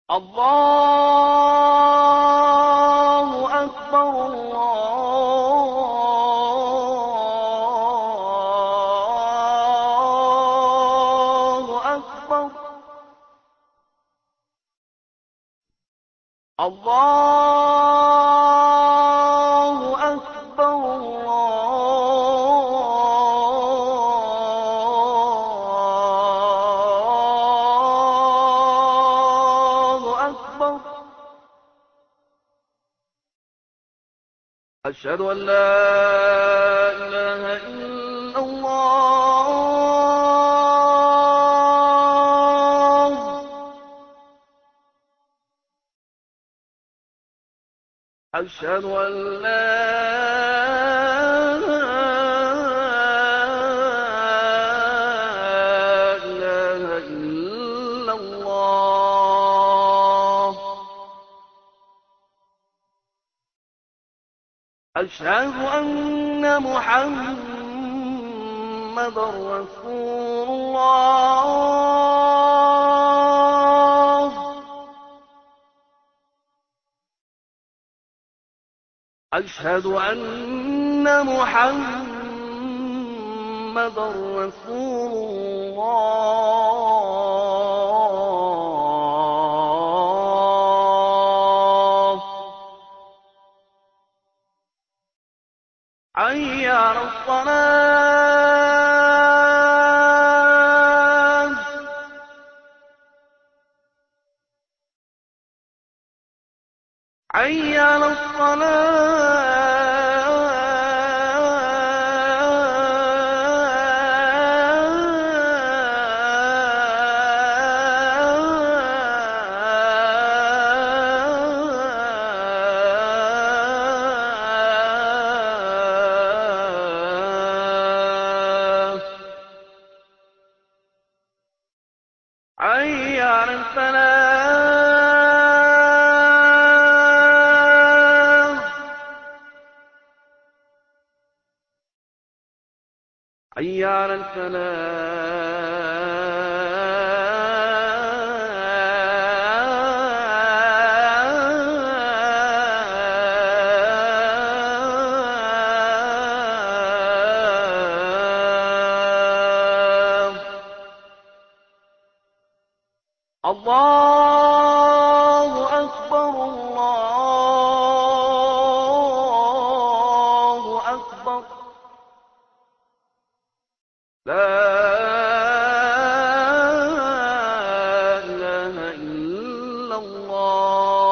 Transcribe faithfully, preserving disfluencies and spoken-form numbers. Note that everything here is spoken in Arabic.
الله أكبر الله أكبر الله أكبر الله أكبر. أشهد أن لا إله إلا الله. أشهد أن لا إله إلا الله. أشهد أن محمدًا رسول الله. أشهد أن محمدًا رسول الله. حي على الصلاة. حي على الصلاة. حي على الفلاح. حي على الفلاح. الله أكبر الله أكبر. لا إله إلا الله.